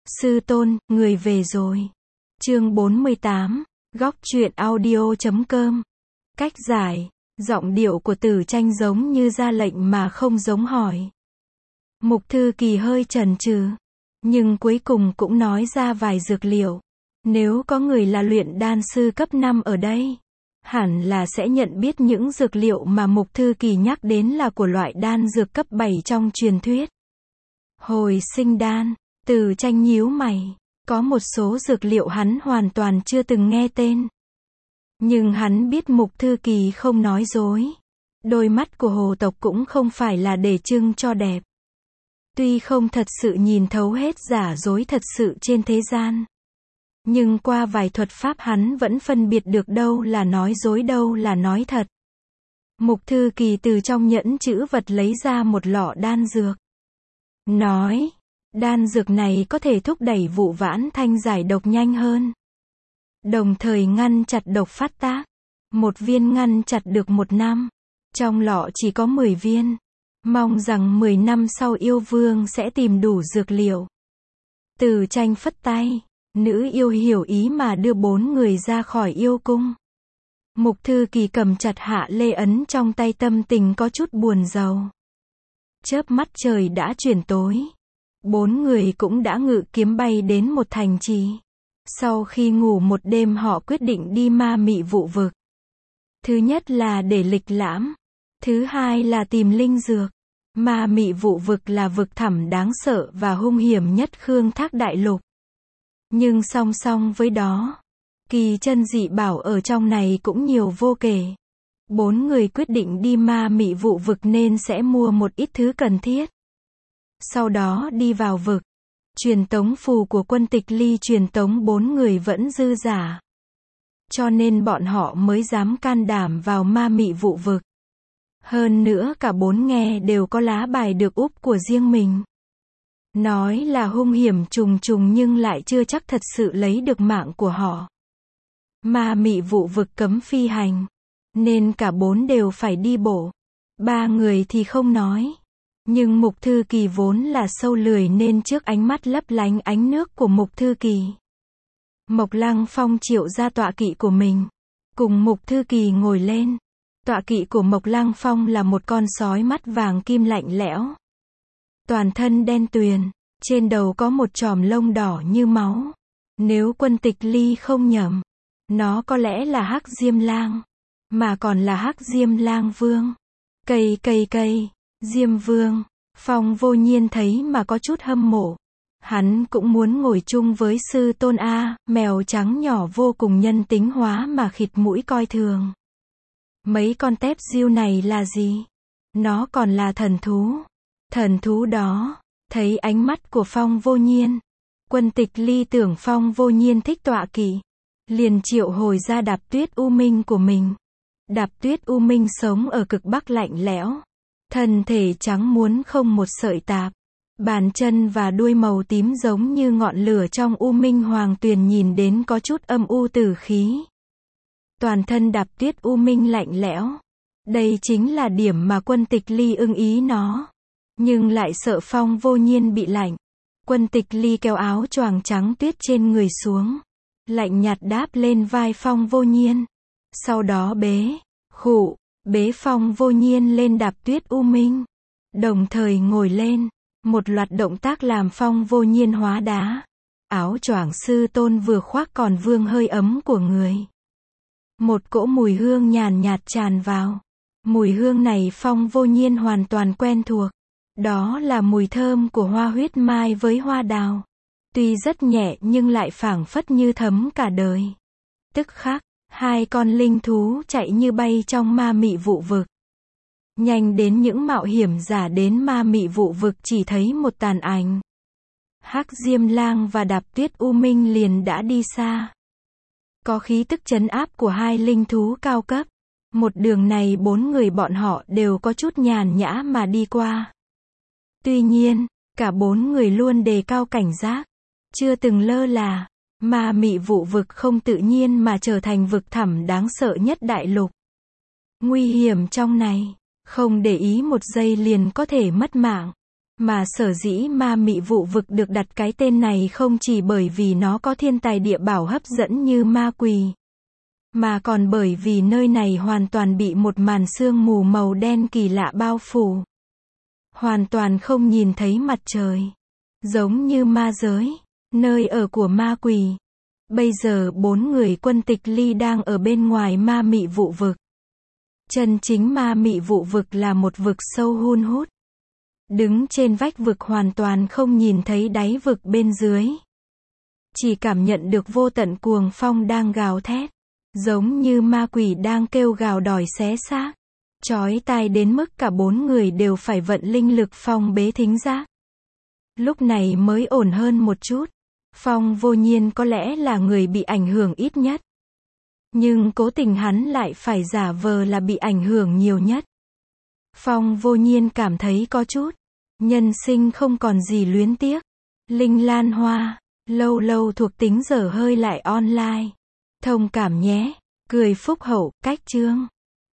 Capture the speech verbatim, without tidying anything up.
Sư tôn, người về rồi. Chương bốn mươi tám, góc truyện audio chấm com. Cách giải, giọng điệu của Tử Tranh giống như ra lệnh mà không giống hỏi. Mục Thư Kỳ hơi chần chừ, nhưng cuối cùng cũng nói ra vài dược liệu. Nếu có người là luyện đan sư cấp năm ở đây, hẳn là sẽ nhận biết những dược liệu mà Mục Thư Kỳ nhắc đến là của loại đan dược cấp bảy trong truyền thuyết. Hồi sinh đan, Tử Tranh nhíu mày, có một số dược liệu hắn hoàn toàn chưa từng nghe tên. Nhưng hắn biết Mục Thư Kỳ không nói dối. Đôi mắt của hồ tộc cũng không phải là để trưng cho đẹp. Tuy không thật sự nhìn thấu hết giả dối thật sự trên thế gian, nhưng qua vài thuật pháp hắn vẫn phân biệt được đâu là nói dối đâu là nói thật. Mục Thư Kỳ từ trong nhẫn chữ vật lấy ra một lọ đan dược. Nói, đan dược này có thể thúc đẩy Vụ Vãn Thanh giải độc nhanh hơn, đồng thời ngăn chặn độc phát tác. Một viên ngăn chặn được một năm. Trong lọ chỉ có mười viên. Mong rằng mười năm sau yêu vương sẽ tìm đủ dược liệu. Tử Tranh phất tay. Nữ yêu hiểu ý mà đưa bốn người ra khỏi yêu cung. Mục Thư Kỳ cầm chặt hạ lê ấn trong tay, tâm tình có chút buồn rầu. Chớp mắt trời đã chuyển tối. Bốn người cũng đã ngự kiếm bay đến một thành trì. Sau khi ngủ một đêm họ quyết định đi Ma Mị Vụ Vực. Thứ nhất là để lịch lãm. Thứ hai là tìm linh dược. Ma Mị Vụ Vực là vực thẳm đáng sợ và hung hiểm nhất Khương Thác Đại Lục. Nhưng song song với đó, kỳ chân dị bảo ở trong này cũng nhiều vô kể. Bốn người quyết định đi Ma Mị Vụ Vực nên sẽ mua một ít thứ cần thiết. Sau đó đi vào vực. Truyền tống phù của Quân Tịch Ly truyền tống bốn người vẫn dư giả. Cho nên bọn họ mới dám can đảm vào Ma Mị Vụ Vực. Hơn nữa cả bốn nghe đều có lá bài được úp của riêng mình. Nói là hung hiểm trùng trùng nhưng lại chưa chắc thật sự lấy được mạng của họ. Ma Mị Vụ Vực cấm phi hành, nên cả bốn đều phải đi bộ. Ba người thì không nói. Nhưng Mục Thư Kỳ vốn là sâu lười nên trước ánh mắt lấp lánh ánh nước của Mục Thư Kỳ, Mộc Lăng Phong triệu ra tọa kỵ của mình, cùng Mục Thư Kỳ ngồi lên. Tọa kỵ của Mộc Lăng Phong là một con sói mắt vàng kim lạnh lẽo. Toàn thân đen tuyền, trên đầu có một chòm lông đỏ như máu. Nếu Quân Tịch Ly không nhầm, nó có lẽ là Hắc Diêm Lang, mà còn là Hắc Diêm Lang Vương. Cây cây cây, Diêm Vương, Phong Vô Nhiên thấy mà có chút hâm mộ. Hắn cũng muốn ngồi chung với sư tôn A, mèo trắng nhỏ vô cùng nhân tính hóa mà khịt mũi coi thường. Mấy con tép diêu này là gì? Nó còn là thần thú. Thần thú đó, thấy ánh mắt của Phong Vô Nhiên. Quân Tịch Ly tưởng Phong Vô Nhiên thích tọa kỵ, liền triệu hồi ra Đạp Tuyết U Minh của mình. Đạp Tuyết U Minh sống ở cực bắc lạnh lẽo. Thân thể trắng muốn không một sợi tạp. Bàn chân và đuôi màu tím giống như ngọn lửa trong U Minh Hoàng Tuyền, nhìn đến có chút âm u tử khí. Toàn thân Đạp Tuyết U Minh lạnh lẽo. Đây chính là điểm mà Quân Tịch Ly ưng ý nó. Nhưng lại sợ Phong Vô Nhiên bị lạnh. Quân Tịch Ly kéo áo choàng trắng tuyết trên người xuống, lạnh nhạt đáp lên vai Phong Vô Nhiên. Sau đó bế, khụ, bế Phong Vô Nhiên lên Đạp Tuyết U Minh. Đồng thời ngồi lên. Một loạt động tác làm Phong Vô Nhiên hóa đá. Áo choàng sư tôn vừa khoác còn vương hơi ấm của người. Một cỗ mùi hương nhàn nhạt tràn vào. Mùi hương này Phong Vô Nhiên hoàn toàn quen thuộc. Đó là mùi thơm của hoa huyết mai với hoa đào. Tuy rất nhẹ nhưng lại phảng phất như thấm cả đời. Tức khắc, hai con linh thú chạy như bay trong Ma Mị Vụ Vực. Nhanh đến những mạo hiểm giả đến Ma Mị Vụ Vực chỉ thấy một tàn ảnh. Hắc Diêm Lang và Đạp Tuyết U Minh liền đã đi xa. Có khí tức trấn áp của hai linh thú cao cấp. Một đường này bốn người bọn họ đều có chút nhàn nhã mà đi qua. Tuy nhiên, cả bốn người luôn đề cao cảnh giác, chưa từng lơ là. Ma Mị Vụ Vực không tự nhiên mà trở thành vực thẳm đáng sợ nhất đại lục. Nguy hiểm trong này, không để ý một giây liền có thể mất mạng. Mà sở dĩ ma mị vụ vực được đặt cái tên này không chỉ bởi vì nó có thiên tài địa bảo hấp dẫn như ma quỳ, mà còn bởi vì nơi này hoàn toàn bị một màn sương mù màu đen kỳ lạ bao phủ. Hoàn toàn không nhìn thấy mặt trời. Giống như ma giới, nơi ở của ma quỳ. Bây giờ bốn người quân tịch ly đang ở bên ngoài ma mị vụ vực. Chân chính ma mị vụ vực là một vực sâu hun hút. Đứng trên vách vực hoàn toàn không nhìn thấy đáy vực bên dưới. Chỉ cảm nhận được vô tận cuồng phong đang gào thét. Giống như ma quỷ đang kêu gào đòi xé xác. Chói tai đến mức cả bốn người đều phải vận linh lực phong bế thính giác. Lúc này mới ổn hơn một chút. Phong Vô Nhiên có lẽ là người bị ảnh hưởng ít nhất. Nhưng cố tình hắn lại phải giả vờ là bị ảnh hưởng nhiều nhất. Phong Vô Nhiên cảm thấy có chút. Nhân sinh không còn gì luyến tiếc. Linh Lan Hoa, lâu lâu thuộc tính dở hơi lại online. Thông cảm nhé. Cười phúc hậu, cách chương.